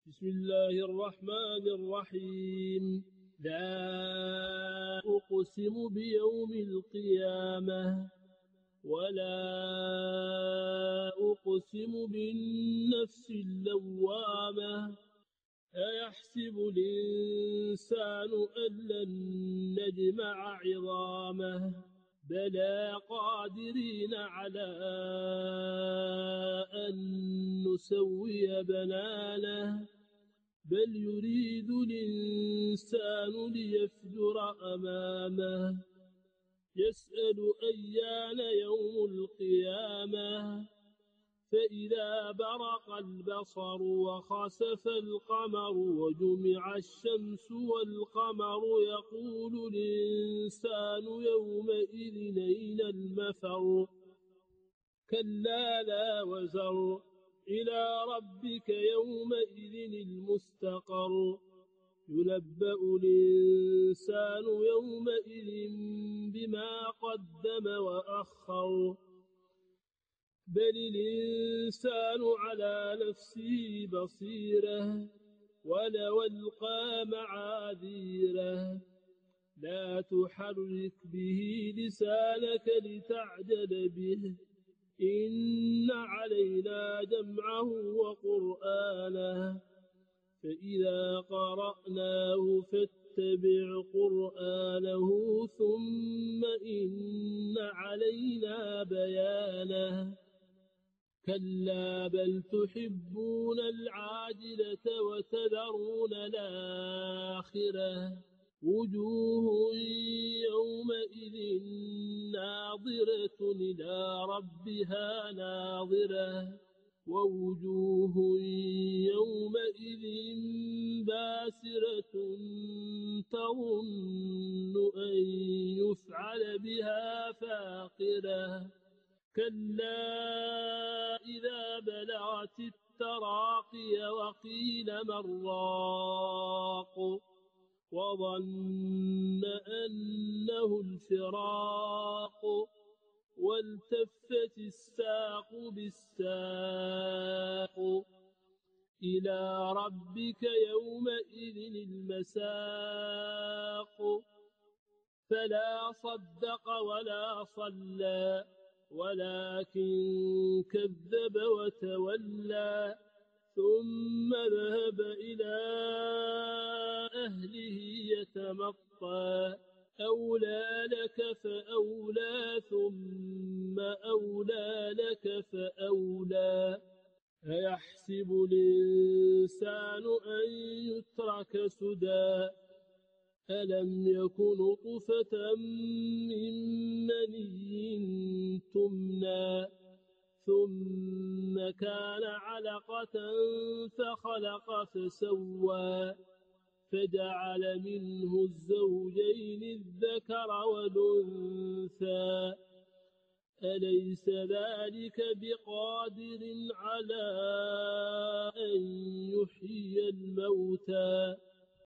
بسم الله الرحمن الرحيم. لا أقسم بيوم القيامة ولا أقسم بالنفس اللوامة أيحسب الإنسان أن لن نجمع عظامه بلى قادرين على أن نسوي بنانه بل يريد الإنسان ليفجر أمامه يسأل أيان يوم القيامة فإذا برق البصر وخسف القمر وجمع الشمس والقمر يقول الإنسان يومئذ أين المفر كلا لا وزر إلى ربك يومئذ المستقر ينبأ الإنسان يومئذ بما قدم وأخر بل الإنسان على نفسه بصيرة ولو ألقى معاذيره لا تحرك به لسانك لتعجل به إن علينا جمعه وقرآنه فإذا قرأناه فاتبع قرآنه ثم إن علينا بيانه كلا بل تحبون العاجلة وتذرون الآخرة وجوه يومئذ ناظرة إلى ربها ناظرة ووجوه يومئذ باسرة تظن أن يفعل بها فاقرة كلا إذا بلغت التراقي وقيل من راق وظن أنه الفراق والتفت الساق بالساق إلى ربك يومئذ المساق فلا صدق ولا صلى ولكن كذب وتولى ثم ذهب إلى أهله يتمطى أولى لك فأولى ثم أولى لك فأولى أيحسب الإنسان أن يترك سدى ألم يكن نطفة من مني تمنى ثم كان علقة فخلق فسوى فجعل منه الزوجين الذكر والأنثى أليس ذلك بقادر على أن يحيي الموتى